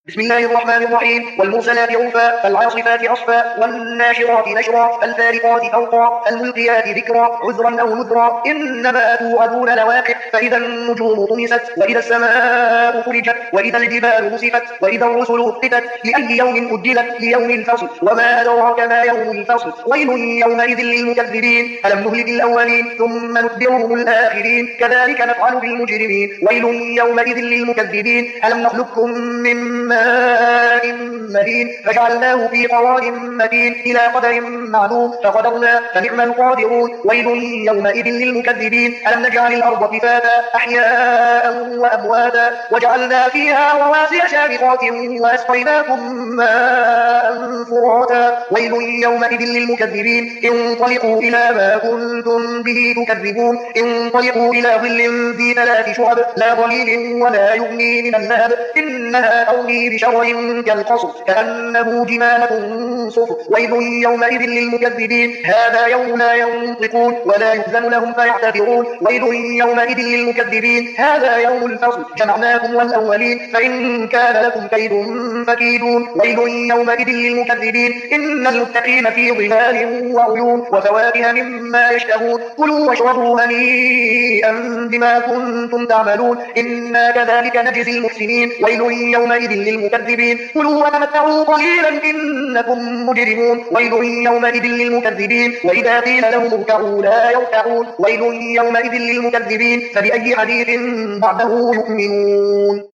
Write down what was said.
بسم الله الرحمن الرحيم والمرسلات عرفا فالعاصفات عصفا والناشرات نشرا فالفارقات فرقا فالملقيات ذكرا عذرا أو نذرا إنما توعدون لواقع فإذا النجوم طمست وإذا السماء فرجت وإذا الجبال نسفت وإذا الرسل أقتت لأي يوم أجلت ليوم الفصل وما أدراك ما يوم الفصل ويل يومئذ للمكذبين ألم نهلك الأولين ثم نتبعهم الآخرين كذلك نفعل بالمجرمين ويل يومئذ للمكذبين ألم نخلقكم من ماء مهين فجعلناه في قرار مكين إلى قدر معلوم فقدرنا فنعم القادرون ويل يومئذ للمكذبين ألم نجعل الأرض كفاتا أحياء وأمواتا وجعلنا فيها رواسي شامخات وأسقيناكم ماء فراتا ويل يومئذ للمكذبين انطلقوا إلى ما كنتم به تكذبون انطلقوا إلى ظل ذي 3 شعب لا ظليل ولا يغني من اللهب إنها ترمي بشرر كالقصر كأنه جمالة صفر ويل يومئذ للمكذبين هذا يوم لا ينطقون ولا يؤذن لهم فيعتذرون ويل يومئذ للمكذبين هذا يوم الفصل جمعناكم والأولين فإن كان لكم كيد فكيدون ويل يومئذ للمكذبين إن المتقين في ظلال وعيون وفواكه مما يشتهون كلوا واشربوا هنيئا بما كنتم تعملون إنا كذلك نجزي المحسنين ويل يومئذ للمكذبين كلوا وتمتعوا قليلا إنكم مجرمون ويل يومئذ للمكذبين وإذا قيل لهم اركعوا لا يركعون ويل يومئذ للمكذبين فبأي حديث بعده يؤمنون.